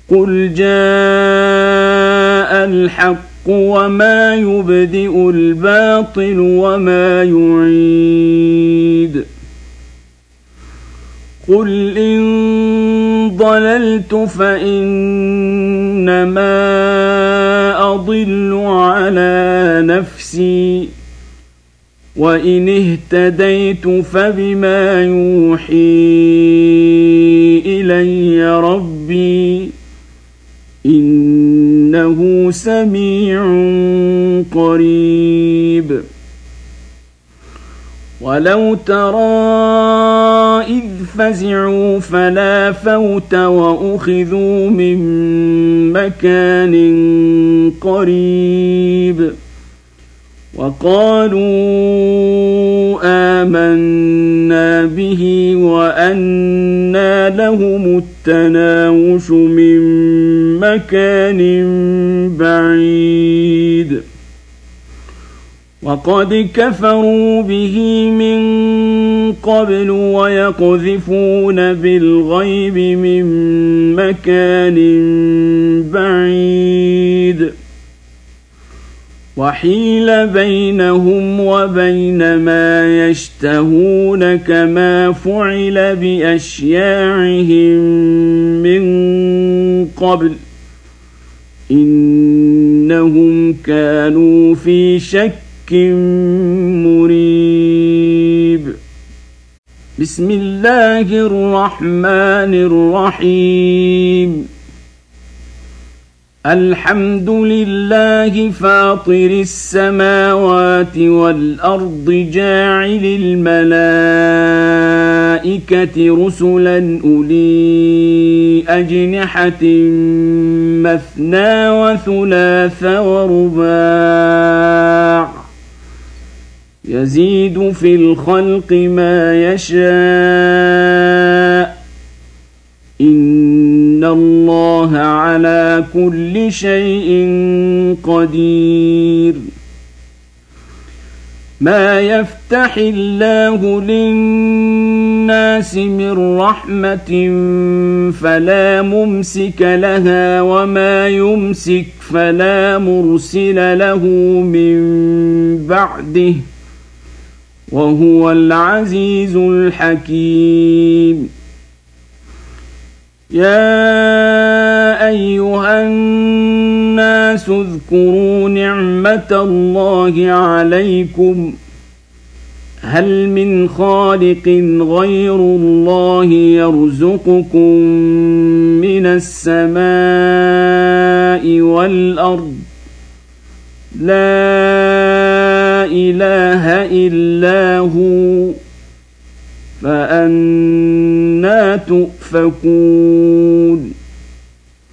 قل جاء الحق وما يبدئ الباطل وما يعيد قل إن ضللت فإنما أضل على نفسي وإن اهتديت فبما يوحي إلي ربي إنه سميع قريب ولو ترى إذ فزعوا فلا فوت وأخذوا من مكان قريب وقالوا آمنا به وأنى لهم التناوش من مكان بعيد وقد كفروا به من قبل ويقذفون بالغيب من مكان بعيد وحيل بينهم وبين ما يشتهون كما فعل بأشياعهم من قبل إنهم كانوا في شك مريب بسم الله الرحمن الرحيم الحمد لله فاطر السماوات والأرض جاعل الملائكة رسلا أولي أجنحة مثنى وثلاث ورباع يزيد في الخلق ما يشاء إن الله على كل شيء قدير ما يفتح الله للناس من رحمة فلا ممسك لها وما يمسك فلا مرسل له من بعده وهو العزيز الحكيم يا أيها الناس اذكروا نعمة الله عليكم هل من خالق غير الله يرزقكم من السماء والأرض لا إله إلا هو فأنى تؤفكون